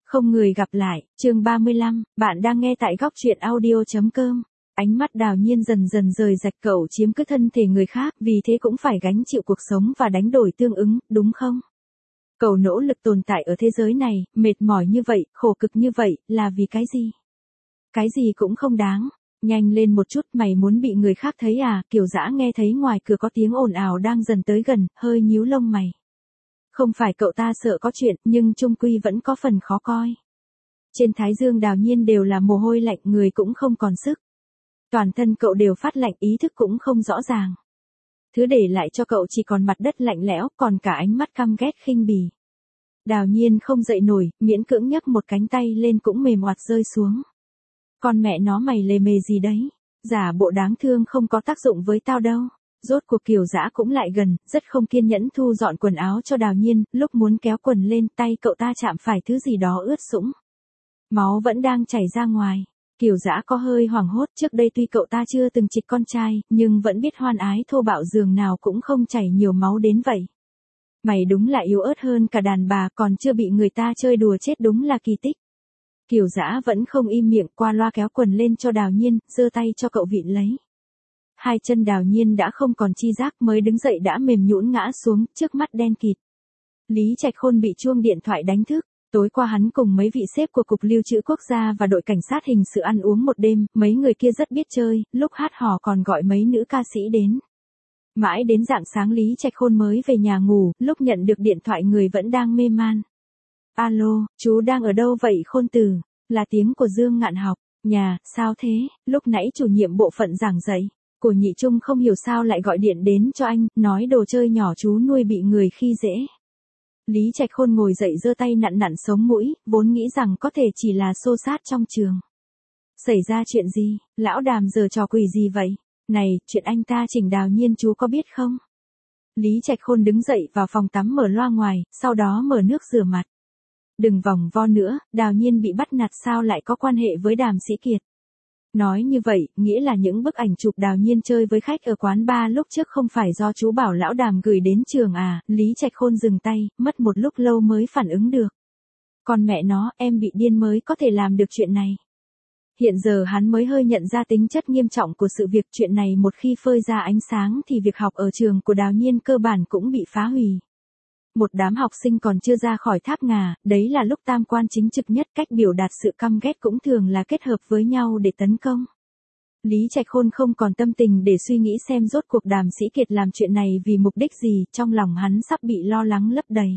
Không người gặp lại, chương 35, bạn đang nghe tại góc truyện audio.com. Ánh mắt Đào Nhiên dần dần rời rạch cậu chiếm cứ thân thể người khác, vì thế cũng phải gánh chịu cuộc sống và đánh đổi tương ứng, đúng không? Cậu nỗ lực tồn tại ở thế giới này, mệt mỏi như vậy, khổ cực như vậy, là vì cái gì? Cái gì cũng không đáng. Nhanh lên một chút, mày muốn bị người khác thấy à? Kiều Dã nghe thấy ngoài cửa có tiếng ồn ào đang dần tới gần, hơi nhíu lông mày. Không phải cậu ta sợ có chuyện, nhưng chung quy vẫn có phần khó coi. Trên thái dương Đào Nhiên đều là mồ hôi lạnh, người cũng không còn sức. Toàn thân cậu đều phát lạnh, ý thức cũng không rõ ràng. Thứ để lại cho cậu chỉ còn mặt đất lạnh lẽo, còn cả ánh mắt căm ghét khinh bỉ. Đào Nhiên không dậy nổi, miễn cưỡng nhấc một cánh tay lên cũng mềm oặt rơi xuống. Con mẹ nó, mày lề mề gì đấy? Giả bộ đáng thương không có tác dụng với tao đâu. Rốt cuộc Kiều Dã cũng lại gần, rất không kiên nhẫn thu dọn quần áo cho Đào Nhiên, lúc muốn kéo quần lên, tay cậu ta chạm phải thứ gì đó ướt sũng. Máu vẫn đang chảy ra ngoài. Kiều Dã có hơi hoảng hốt, trước đây tuy cậu ta chưa từng trịch con trai, nhưng vẫn biết hoan ái thô bạo giường nào cũng không chảy nhiều máu đến vậy. Mày đúng là yếu ớt hơn cả đàn bà, còn chưa bị người ta chơi đùa chết, đúng là kỳ tích. Kiều Dã vẫn không im miệng, qua loa kéo quần lên cho Đào Nhiên, giơ tay cho cậu vịn lấy. Hai chân Đào Nhiên đã không còn chi giác, mới đứng dậy đã mềm nhũn ngã xuống, trước mắt đen kịt. Lý Trạch Khôn bị chuông điện thoại đánh thức. Tối qua hắn cùng mấy vị sếp của Cục Lưu trữ Quốc gia và đội cảnh sát hình sự ăn uống một đêm, mấy người kia rất biết chơi, lúc hát hò còn gọi mấy nữ ca sĩ đến. Mãi đến rạng sáng Lý Trạch Khôn mới về nhà ngủ, lúc nhận được điện thoại người vẫn đang mê man. Alo, chú đang ở đâu vậy Khôn tử? Là tiếng của Dương Ngạn Học. Nhà, sao thế? Lúc nãy chủ nhiệm bộ phận giảng dạy. Của Nhị Trung không hiểu sao lại gọi điện đến cho anh, nói đồ chơi nhỏ chú nuôi bị người khi dễ. Lý Trạch Khôn ngồi dậy giơ tay nặn nặn sống mũi, vốn nghĩ rằng có thể chỉ là xô xát trong trường. Xảy ra chuyện gì? Lão Đàm giờ trò quỷ gì vậy? Này, chuyện anh ta chỉnh Đào Nhiên chú có biết không? Lý Trạch Khôn đứng dậy vào phòng tắm mở loa ngoài, sau đó mở nước rửa mặt. Đừng vòng vo nữa, Đào Nhiên bị bắt nạt sao lại có quan hệ với Đàm Sĩ Kiệt? Nói như vậy, nghĩa là những bức ảnh chụp Đào Nhiên chơi với khách ở quán bar lúc trước không phải do chú bảo Lão Đàm gửi đến trường à? Lý Trạch Khôn dừng tay, mất một lúc lâu mới phản ứng được. Còn mẹ nó, em bị điên mới có thể làm được chuyện này. Hiện giờ hắn mới hơi nhận ra tính chất nghiêm trọng của sự việc, chuyện này một khi phơi ra ánh sáng thì việc học ở trường của Đào Nhiên cơ bản cũng bị phá hủy. Một đám học sinh còn chưa ra khỏi tháp ngà, đấy là lúc tam quan chính trực nhất, cách biểu đạt sự căm ghét cũng thường là kết hợp với nhau để tấn công. Lý Trạch Khôn không còn tâm tình để suy nghĩ xem rốt cuộc Đàm Sĩ Kiệt làm chuyện này vì mục đích gì, trong lòng hắn sắp bị lo lắng lấp đầy.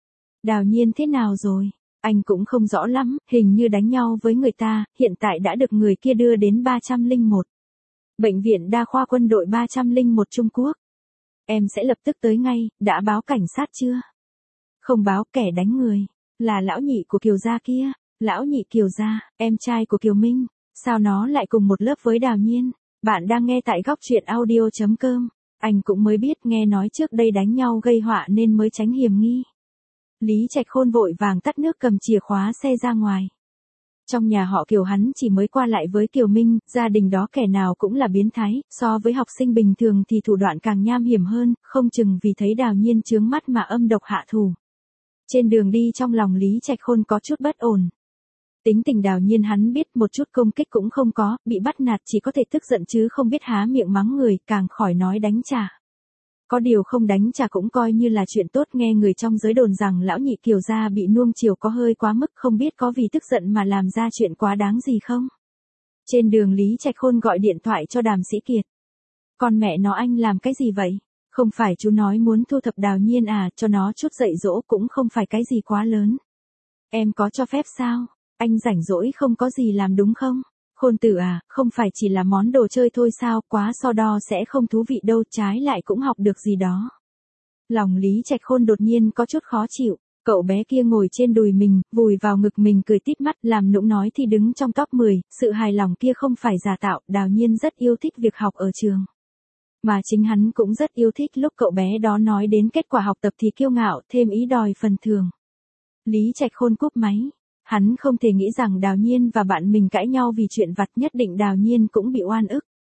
Đào Nhiên thế nào rồi? Anh cũng không rõ lắm, hình như đánh nhau với người ta, hiện tại đã được người kia đưa đến 301. Bệnh viện Đa khoa Quân đội 301 Trung Quốc. Em sẽ lập tức tới ngay, đã báo cảnh sát chưa? Không báo, kẻ đánh người là lão nhị của Kiều gia kia. Lão nhị Kiều gia, em trai của Kiều Minh. Sao nó lại cùng một lớp với Đào Nhiên? Bạn đang nghe tại góc truyện audio.com. Anh cũng mới biết, nghe nói trước đây đánh nhau gây họa nên mới tránh hiểm nghi. Lý Trạch Khôn vội vàng tắt nước, cầm chìa khóa xe ra ngoài. Trong nhà họ Kiều hắn chỉ mới qua lại với Kiều Minh, gia đình đó kẻ nào cũng là biến thái, so với học sinh bình thường thì thủ đoạn càng nham hiểm hơn, không chừng vì thấy Đào Nhiên chướng mắt mà âm độc hạ thủ. Trên đường đi trong lòng Lý Trạch Khôn có chút bất ổn. Tính tình Đào Nhiên hắn biết, một chút công kích cũng không có, bị bắt nạt chỉ có thể tức giận chứ không biết há miệng mắng người, càng khỏi nói đánh trả. Có điều không đánh trả cũng coi như là chuyện tốt, nghe người trong giới đồn rằng lão nhị Kiều gia bị nuông chiều có hơi quá mức, không biết có vì tức giận mà làm ra chuyện quá đáng gì không? Trên đường Lý Trạch Khôn gọi điện thoại cho Đàm Sĩ Kiệt. Con mẹ nó, anh làm cái gì vậy? Không phải chú nói muốn thu thập Đào Nhiên à, cho nó chút dạy dỗ cũng không phải cái gì quá lớn. Em có cho phép sao? Anh rảnh rỗi không có gì làm đúng không? Khôn tử à, không phải chỉ là món đồ chơi thôi sao, quá so đo sẽ không thú vị đâu, trái lại cũng học được gì đó. Lòng Lý Trạch Khôn đột nhiên có chút khó chịu, cậu bé kia ngồi trên đùi mình, vùi vào ngực mình cười tít mắt, làm nũng nói thì đứng trong top 10, sự hài lòng kia không phải giả tạo, Đào Nhiên rất yêu thích việc học ở trường. Mà chính hắn cũng rất yêu thích lúc cậu bé đó nói đến kết quả học tập thì kiêu ngạo, thêm ý đòi phần thưởng. Lý Trạch Khôn cúp máy. Hắn không thể nghĩ rằng Đào Nhiên và bạn mình cãi nhau vì chuyện vặt, nhất định Đào Nhiên cũng bị oan ức.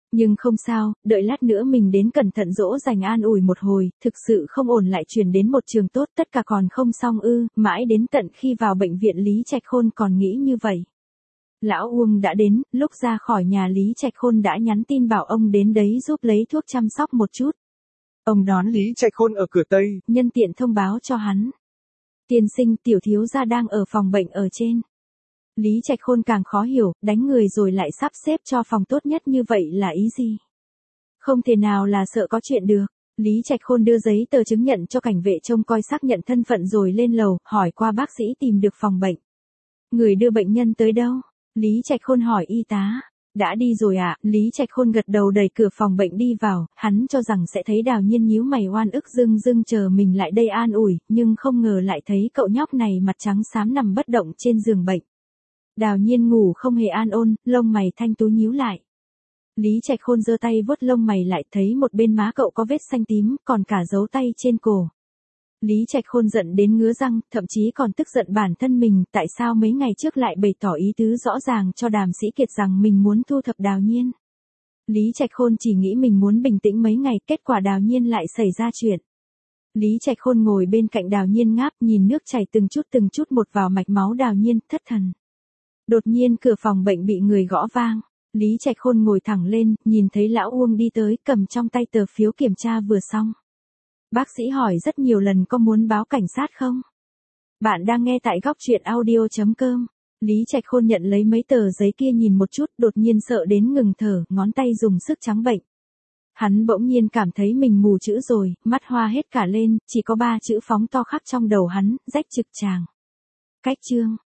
Nhưng không sao, đợi lát nữa mình đến cẩn thận dỗ dành an ủi một hồi, thực sự không ổn lại chuyển đến một trường tốt, tất cả còn không xong ư, mãi đến tận khi vào bệnh viện Lý Trạch Khôn còn nghĩ như vậy. Lão Uông đã đến, lúc ra khỏi nhà Lý Trạch Khôn đã nhắn tin bảo ông đến đấy giúp lấy thuốc chăm sóc một chút. Ông đón Lý Trạch Khôn ở cửa Tây, nhân tiện thông báo cho hắn. Tiên sinh, tiểu thiếu gia đang ở phòng bệnh ở trên. Lý Trạch Khôn càng khó hiểu, đánh người rồi lại sắp xếp cho phòng tốt nhất như vậy là ý gì? Không thể nào là sợ có chuyện được. Lý Trạch Khôn đưa giấy tờ chứng nhận cho cảnh vệ trông coi xác nhận thân phận rồi lên lầu, hỏi qua bác sĩ tìm được phòng bệnh. Người đưa bệnh nhân tới đâu? Lý Trạch Khôn hỏi y tá. Đã đi rồi ạ, Lý Trạch Khôn gật đầu đẩy cửa phòng bệnh đi vào, hắn cho rằng sẽ thấy Đào Nhiên nhíu mày oan ức dưng dưng chờ mình lại đây an ủi, nhưng không ngờ lại thấy cậu nhóc này mặt trắng xám nằm bất động trên giường bệnh. Đào Nhiên ngủ không hề an ổn, lông mày thanh tú nhíu lại. Lý Trạch Khôn giơ tay vuốt lông mày lại thấy một bên má cậu có vết xanh tím, còn cả dấu tay trên cổ. Lý Trạch Khôn giận đến ngứa răng, thậm chí còn tức giận bản thân mình, tại sao mấy ngày trước lại bày tỏ ý tứ rõ ràng cho Đàm Sĩ Kiệt rằng mình muốn thu thập Đào Nhiên. Lý Trạch Khôn chỉ nghĩ mình muốn bình tĩnh mấy ngày, kết quả Đào Nhiên lại xảy ra chuyện. Lý Trạch Khôn ngồi bên cạnh Đào Nhiên ngáp nhìn nước chảy từng chút một vào mạch máu Đào Nhiên, thất thần. Đột nhiên cửa phòng bệnh bị người gõ vang. Lý Trạch Khôn ngồi thẳng lên, nhìn thấy lão Uông đi tới, cầm trong tay tờ phiếu kiểm tra vừa xong. Bác sĩ hỏi rất nhiều lần có muốn báo cảnh sát không? Bạn đang nghe tại góc truyện audio.com. Lý Trạch Khôn nhận lấy mấy tờ giấy kia nhìn một chút, đột nhiên sợ đến ngừng thở, ngón tay dùng sức trắng bệnh. Hắn bỗng nhiên cảm thấy mình mù chữ rồi, mắt hoa hết cả lên, chỉ có 3 chữ phóng to khắc trong đầu hắn, rách trực tràng. Cách chương.